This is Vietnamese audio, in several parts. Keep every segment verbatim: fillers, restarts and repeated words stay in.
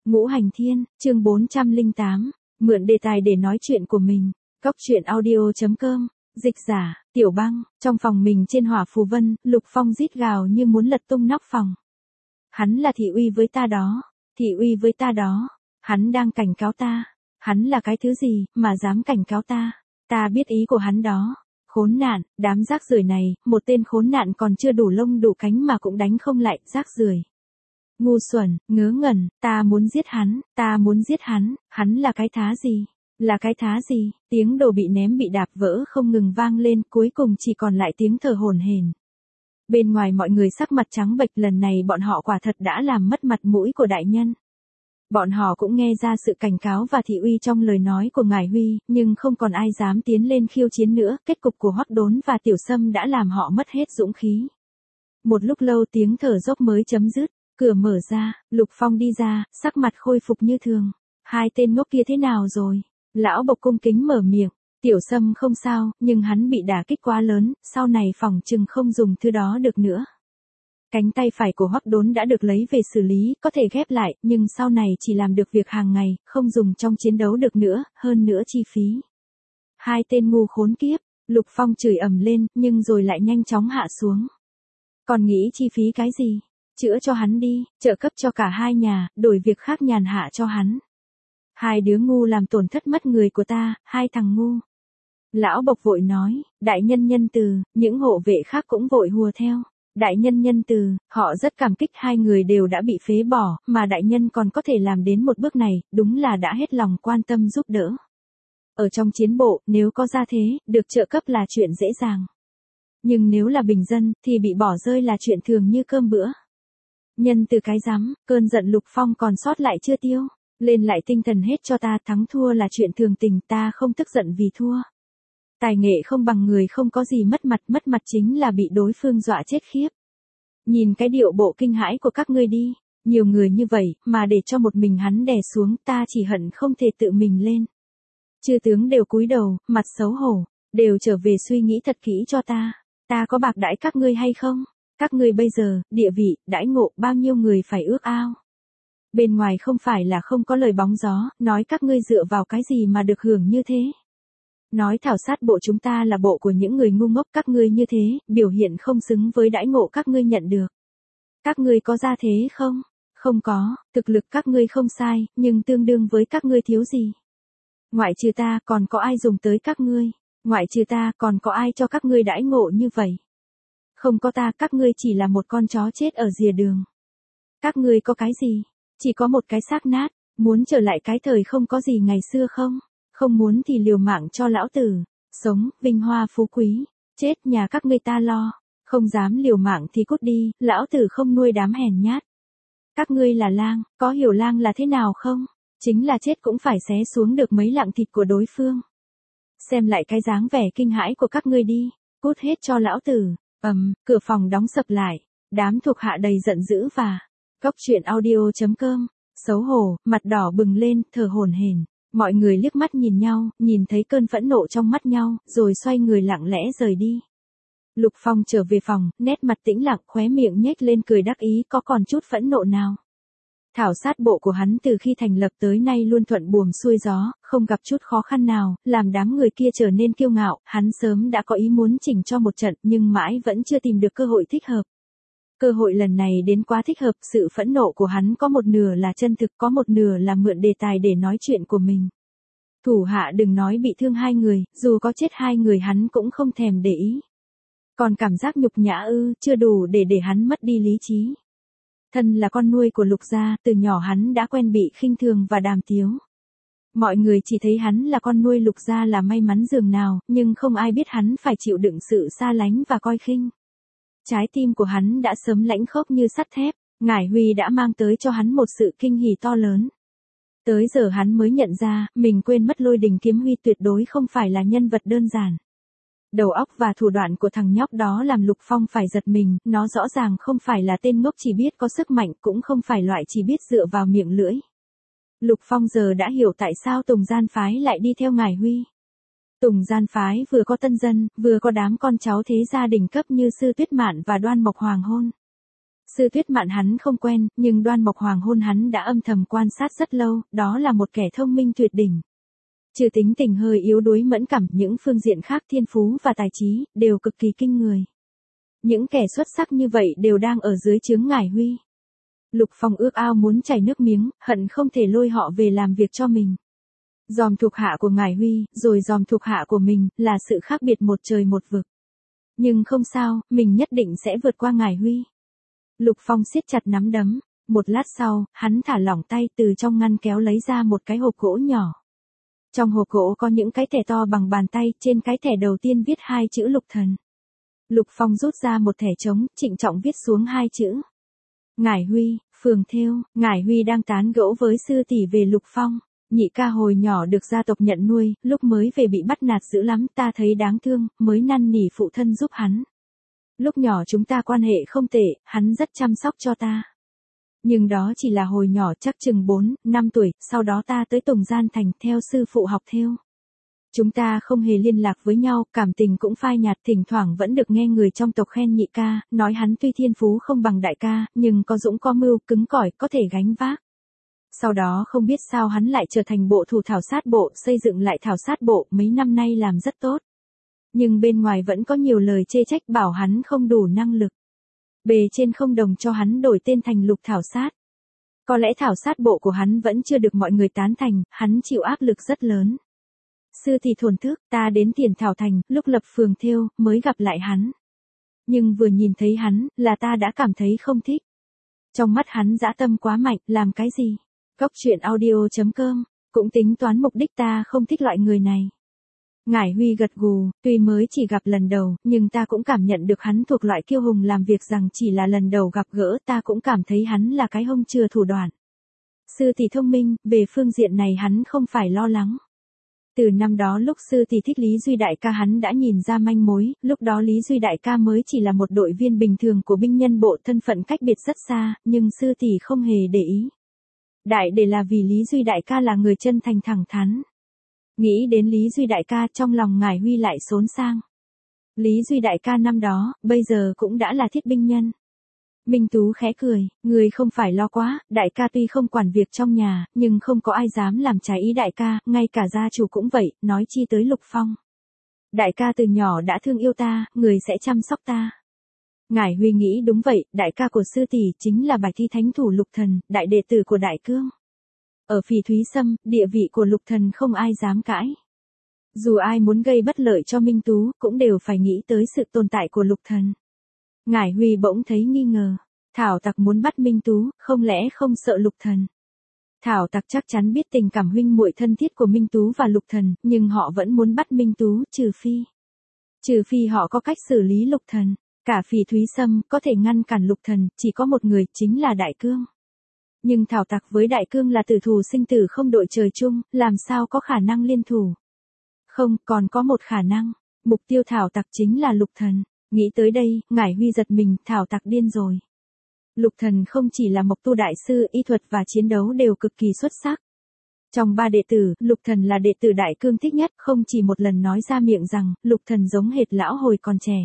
Ngũ Hành Thiên, chương bốn trăm lẻ tám, mượn đề tài để nói chuyện của mình. Góc truyện audio chấm com, dịch giả, Tiểu Băng, trong phòng mình trên Hỏa Phù Vân, Lục Phong rít gào như muốn lật tung nóc phòng. Hắn là thị uy với ta đó, thị uy với ta đó, hắn đang cảnh cáo ta, hắn là cái thứ gì mà dám cảnh cáo ta, ta biết ý của hắn đó. Khốn nạn, đám rác rưởi này, một tên khốn nạn còn chưa đủ lông đủ cánh mà cũng đánh không lại, rác rưởi. Ngu xuẩn, ngớ ngẩn, ta muốn giết hắn, ta muốn giết hắn, hắn là cái thá gì, là cái thá gì, tiếng đồ bị ném bị đạp vỡ không ngừng vang lên, cuối cùng chỉ còn lại tiếng thở hổn hển. Bên ngoài mọi người sắc mặt trắng bệch, lần này bọn họ quả thật đã làm mất mặt mũi của đại nhân. Bọn họ cũng nghe ra sự cảnh cáo và thị uy trong lời nói của Ngải Huy, nhưng không còn ai dám tiến lên khiêu chiến nữa, kết cục của Hoắc Đốn và Tiểu Sâm đã làm họ mất hết dũng khí. Một lúc lâu tiếng thở dốc mới chấm dứt, cửa mở ra, Lục Phong đi ra, sắc mặt khôi phục như thường. Hai tên ngốc kia thế nào rồi? Lão Bộc cung kính mở miệng, Tiểu Sâm không sao, nhưng hắn bị đả kích quá lớn, sau này phòng chừng không dùng thứ đó được nữa. Cánh tay phải của Hoắc Đốn đã được lấy về xử lý, có thể ghép lại, nhưng sau này chỉ làm được việc hàng ngày, không dùng trong chiến đấu được nữa, hơn nữa chi phí. Hai tên ngu khốn kiếp, Lục Phong chửi ầm lên, nhưng rồi lại nhanh chóng hạ xuống. Còn nghĩ chi phí cái gì? Chữa cho hắn đi, trợ cấp cho cả hai nhà, đổi việc khác nhàn hạ cho hắn. Hai đứa ngu làm tổn thất mất người của ta, hai thằng ngu. Lão Bộc vội nói, đại nhân nhân từ, những hộ vệ khác cũng vội hùa theo. Đại nhân nhân từ, họ rất cảm kích hai người đều đã bị phế bỏ, mà đại nhân còn có thể làm đến một bước này, đúng là đã hết lòng quan tâm giúp đỡ. Ở trong chiến bộ, nếu có gia thế, được trợ cấp là chuyện dễ dàng. Nhưng nếu là bình dân, thì bị bỏ rơi là chuyện thường như cơm bữa. Nhân từ cái rắm, cơn giận Lục Phong còn sót lại chưa tiêu, lên lại tinh thần hết cho ta, thắng thua là chuyện thường tình, ta không tức giận vì thua. Tài nghệ không bằng người không có gì mất mặt, mất mặt chính là bị đối phương dọa chết khiếp. Nhìn cái điệu bộ kinh hãi của các ngươi đi, nhiều người như vậy, mà để cho một mình hắn đè xuống, ta chỉ hận không thể tự mình lên. Chư tướng đều cúi đầu, mặt xấu hổ, đều trở về suy nghĩ thật kỹ cho ta, ta có bạc đãi các ngươi hay không? Các ngươi bây giờ, địa vị, đãi ngộ, bao nhiêu người phải ước ao. Bên ngoài không phải là không có lời bóng gió, nói các ngươi dựa vào cái gì mà được hưởng như thế. Nói thảo sát bộ chúng ta là bộ của những người ngu ngốc, các ngươi như thế, biểu hiện không xứng với đãi ngộ các ngươi nhận được. Các ngươi có gia thế không? Không có, thực lực các ngươi không sai, nhưng tương đương với các ngươi thiếu gì? Ngoại trừ ta còn có ai dùng tới các ngươi? Ngoại trừ ta còn có ai cho các ngươi đãi ngộ như vậy? Không có ta, các ngươi chỉ là một con chó chết ở rìa đường. Các ngươi có cái gì? Chỉ có một cái xác nát, muốn trở lại cái thời không có gì ngày xưa không? Không muốn thì liều mạng cho lão tử, sống, vinh hoa phú quý, chết nhà các ngươi ta lo, không dám liều mạng thì cút đi, lão tử không nuôi đám hèn nhát. Các ngươi là lang, có hiểu lang là thế nào không? Chính là chết cũng phải xé xuống được mấy lạng thịt của đối phương. Xem lại cái dáng vẻ kinh hãi của các ngươi đi, cút hết cho lão tử. Ầm, cửa phòng đóng sập lại, đám thuộc hạ đầy giận dữ và góc truyện audio chấm com, xấu hổ, mặt đỏ bừng lên, thở hổn hển. Mọi người liếc mắt nhìn nhau, nhìn thấy cơn phẫn nộ trong mắt nhau, rồi xoay người lặng lẽ rời đi. Lục Phong trở về phòng, nét mặt tĩnh lặng, khóe miệng nhếch lên cười đắc ý, có còn chút phẫn nộ nào. Thảo sát bộ của hắn từ khi thành lập tới nay luôn thuận buồm xuôi gió, không gặp chút khó khăn nào, làm đám người kia trở nên kiêu ngạo, hắn sớm đã có ý muốn chỉnh cho một trận, nhưng mãi vẫn chưa tìm được cơ hội thích hợp. Cơ hội lần này đến quá thích hợp, sự phẫn nộ của hắn có một nửa là chân thực, có một nửa là mượn đề tài để nói chuyện của mình. Thủ hạ đừng nói bị thương hai người, dù có chết hai người hắn cũng không thèm để ý. Còn cảm giác nhục nhã ư, chưa đủ để để hắn mất đi lý trí. Thân là con nuôi của Lục gia, từ nhỏ hắn đã quen bị khinh thường và đàm tiếu. Mọi người chỉ thấy hắn là con nuôi Lục gia là may mắn dường nào, nhưng không ai biết hắn phải chịu đựng sự xa lánh và coi khinh. Trái tim của hắn đã sớm lãnh khốc như sắt thép, Ngải Huy đã mang tới cho hắn một sự kinh hỉ to lớn. Tới giờ hắn mới nhận ra, mình quên mất Lôi Đình Kiếm Huy tuyệt đối không phải là nhân vật đơn giản. Đầu óc và thủ đoạn của thằng nhóc đó làm Lục Phong phải giật mình, nó rõ ràng không phải là tên ngốc chỉ biết có sức mạnh, cũng không phải loại chỉ biết dựa vào miệng lưỡi. Lục Phong giờ đã hiểu tại sao Tùng Gian Phái lại đi theo Ngải Huy. Tùng Gian Phái vừa có tân dân, vừa có đám con cháu thế gia đỉnh cấp như Sư Tuyết Mạn và Đoan Mộc Hoàng hôn. Sư Tuyết Mạn hắn không quen, nhưng Đoan Mộc Hoàng hôn hắn đã âm thầm quan sát rất lâu, đó là một kẻ thông minh tuyệt đỉnh. Trừ tính tình hơi yếu đuối mẫn cảm, những phương diện khác thiên phú và tài trí, đều cực kỳ kinh người. Những kẻ xuất sắc như vậy đều đang ở dưới trướng Ngải Huy. Lục Phong ước ao muốn chảy nước miếng, hận không thể lôi họ về làm việc cho mình. Giòm thuộc hạ của Ngải Huy, rồi giòm thuộc hạ của mình, là sự khác biệt một trời một vực. Nhưng không sao, mình nhất định sẽ vượt qua Ngải Huy. Lục Phong siết chặt nắm đấm, một lát sau, hắn thả lỏng tay từ trong ngăn kéo lấy ra một cái hộp gỗ nhỏ. Trong hộp gỗ có những cái thẻ to bằng bàn tay, trên cái thẻ đầu tiên viết hai chữ Lục Thần. Lục Phong rút ra một thẻ trống, trịnh trọng viết xuống hai chữ. Ngải Huy, phường thêu. Ngải Huy đang tán gẫu với sư tỷ về Lục Phong. Nhị ca hồi nhỏ được gia tộc nhận nuôi, lúc mới về bị bắt nạt dữ lắm, ta thấy đáng thương, mới năn nỉ phụ thân giúp hắn. Lúc nhỏ chúng ta quan hệ không tệ, hắn rất chăm sóc cho ta. Nhưng đó chỉ là hồi nhỏ, chắc chừng bốn, năm tuổi, sau đó ta tới Tùng Gian Thành theo sư phụ học thêu. Chúng ta không hề liên lạc với nhau, cảm tình cũng phai nhạt, thỉnh thoảng vẫn được nghe người trong tộc khen nhị ca, nói hắn tuy thiên phú không bằng đại ca, nhưng có dũng có mưu, cứng cỏi, có thể gánh vác. Sau đó không biết sao hắn lại trở thành bộ thủ thảo sát bộ, xây dựng lại thảo sát bộ, mấy năm nay làm rất tốt. Nhưng bên ngoài vẫn có nhiều lời chê trách bảo hắn không đủ năng lực. Bề trên không đồng cho hắn đổi tên thành Lục Thảo Sát. Có lẽ thảo sát bộ của hắn vẫn chưa được mọi người tán thành, hắn chịu áp lực rất lớn. Sư thì thổn thức, ta đến Tiền Thảo Thành, lúc lập phường thêu, mới gặp lại hắn. Nhưng vừa nhìn thấy hắn, là ta đã cảm thấy không thích. Trong mắt hắn dã tâm quá mạnh, làm cái gì? Góc truyện audio chấm com, cũng tính toán mục đích ta không thích loại người này. Ngải Huy gật gù, tuy mới chỉ gặp lần đầu, nhưng ta cũng cảm nhận được hắn thuộc loại kiêu hùng, làm việc rằng chỉ là lần đầu gặp gỡ, ta cũng cảm thấy hắn là cái hông chưa thủ đoạn. Sư tỷ thông minh, về phương diện này hắn không phải lo lắng. Từ năm đó lúc sư tỷ thích Lý Duy đại ca hắn đã nhìn ra manh mối, lúc đó Lý Duy đại ca mới chỉ là một đội viên bình thường của binh nhân bộ, thân phận cách biệt rất xa, nhưng sư tỷ không hề để ý. Đại để là vì Lý Duy đại ca là người chân thành thẳng thắn. Nghĩ đến Lý Duy đại ca, trong lòng Ngải Huy lại xốn sang. Lý Duy đại ca năm đó, bây giờ cũng đã là thiết binh nhân. Minh Tú khẽ cười, người không phải lo quá, đại ca tuy không quản việc trong nhà, nhưng không có ai dám làm trái ý đại ca, ngay cả gia chủ cũng vậy, nói chi tới Lục Phong. Đại ca từ nhỏ đã thương yêu ta, người sẽ chăm sóc ta. Ngải Huy nghĩ đúng vậy, đại ca của sư tỷ chính là Bạch Thi Thánh thủ Lục Thần, đại đệ tử của Đại Cương. Ở Phỉ Thúy Sâm, địa vị của Lục Thần không ai dám cãi. Dù ai muốn gây bất lợi cho Minh Tú, cũng đều phải nghĩ tới sự tồn tại của Lục Thần. Ngải Huy bỗng thấy nghi ngờ. Thảo Tặc muốn bắt Minh Tú, không lẽ không sợ Lục Thần? Thảo Tặc chắc chắn biết tình cảm huynh muội thân thiết của Minh Tú và Lục Thần, nhưng họ vẫn muốn bắt Minh Tú, trừ phi. Trừ phi họ có cách xử lý Lục Thần. Cả Phỉ Thúy Sâm có thể ngăn cản Lục Thần, chỉ có một người, chính là Đại Cương. Nhưng Thảo Tặc với Đại Cương là tử thù sinh tử không đội trời chung, làm sao có khả năng liên thủ? Không, còn có một khả năng. Mục tiêu Thảo Tặc chính là Lục Thần. Nghĩ tới đây, Ngải Huy giật mình, Thảo Tặc điên rồi. Lục Thần không chỉ là Mộc tu đại sư, y thuật và chiến đấu đều cực kỳ xuất sắc. Trong ba đệ tử, Lục Thần là đệ tử Đại Cương thích nhất, không chỉ một lần nói ra miệng rằng, Lục Thần giống hệt lão hồi còn trẻ.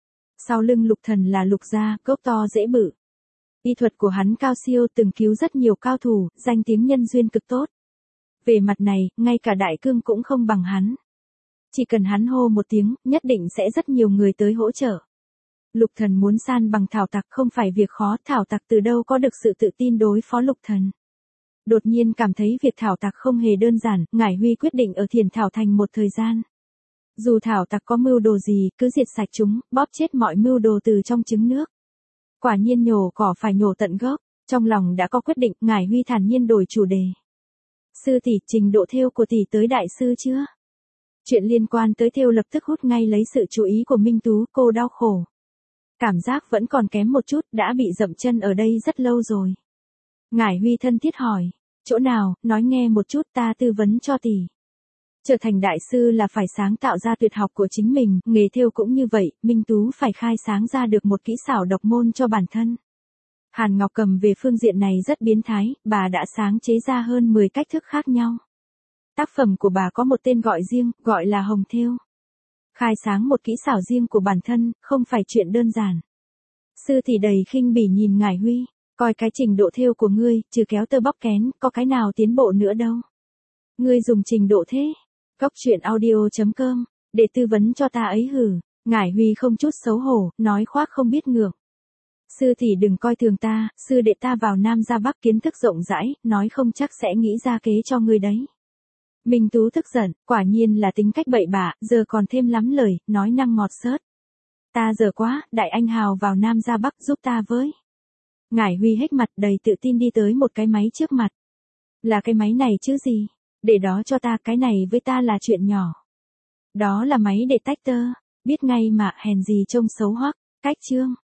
Sau lưng Lục Thần là Lục gia, gốc to dễ bự. Y thuật của hắn cao siêu, từng cứu rất nhiều cao thủ, danh tiếng nhân duyên cực tốt. Về mặt này, ngay cả Đại Cương cũng không bằng hắn. Chỉ cần hắn hô một tiếng, nhất định sẽ rất nhiều người tới hỗ trợ. Lục Thần muốn san bằng Thảo Tặc không phải việc khó, Thảo Tặc từ đâu có được sự tự tin đối phó Lục Thần. Đột nhiên cảm thấy việc Thảo Tặc không hề đơn giản, Ngải Huy quyết định ở Thiền Thảo Thành một thời gian. Dù Thảo Tặc có mưu đồ gì, cứ diệt sạch chúng, bóp chết mọi mưu đồ từ trong trứng nước. Quả nhiên nhổ cỏ phải nhổ tận gốc, trong lòng đã có quyết định, Ngải Huy thản nhiên đổi chủ đề. Sư tỷ, trình độ thêu của tỷ tới đại sư chưa? Chuyện liên quan tới thêu lập tức hút ngay lấy sự chú ý của Minh Tú, cô đau khổ. Cảm giác vẫn còn kém một chút, đã bị dậm chân ở đây rất lâu rồi. Ngải Huy thân thiết hỏi, chỗ nào, nói nghe một chút ta tư vấn cho tỷ. Trở thành đại sư là phải sáng tạo ra tuyệt học của chính mình, nghề thêu cũng như vậy, Minh Tú phải khai sáng ra được một kỹ xảo độc môn cho bản thân. Hàn Ngọc Cầm về phương diện này rất biến thái, bà đã sáng chế ra hơn mười cách thức khác nhau. Tác phẩm của bà có một tên gọi riêng, gọi là Hồng Thêu. Khai sáng một kỹ xảo riêng của bản thân, không phải chuyện đơn giản. Sư thì đầy khinh bỉ nhìn Ngải Huy, coi cái trình độ thêu của ngươi, trừ kéo tơ bóc kén, có cái nào tiến bộ nữa đâu. Ngươi dùng trình độ thế. Cóc truyện audio chấm com, để tư vấn cho ta ấy hử. Ngải Huy không chút xấu hổ, nói khoác không biết ngượng. Sư tỷ đừng coi thường ta, sư đệ ta vào Nam ra Bắc kiến thức rộng rãi, nói không chắc sẽ nghĩ ra kế cho ngươi đấy. Minh Tú tức giận, quả nhiên là tính cách bậy bạ, giờ còn thêm lắm lời, nói năng ngọt xớt. Ta giờ quá, đại anh hào vào Nam ra Bắc giúp ta với. Ngải Huy hếch mặt đầy tự tin đi tới một cái máy trước mặt. Là cái máy này chứ gì? Để đó cho ta, cái này với ta là chuyện nhỏ. Đó là máy để tách tơ, biết ngay mà, hèn gì trông xấu hoắc. Cách chương.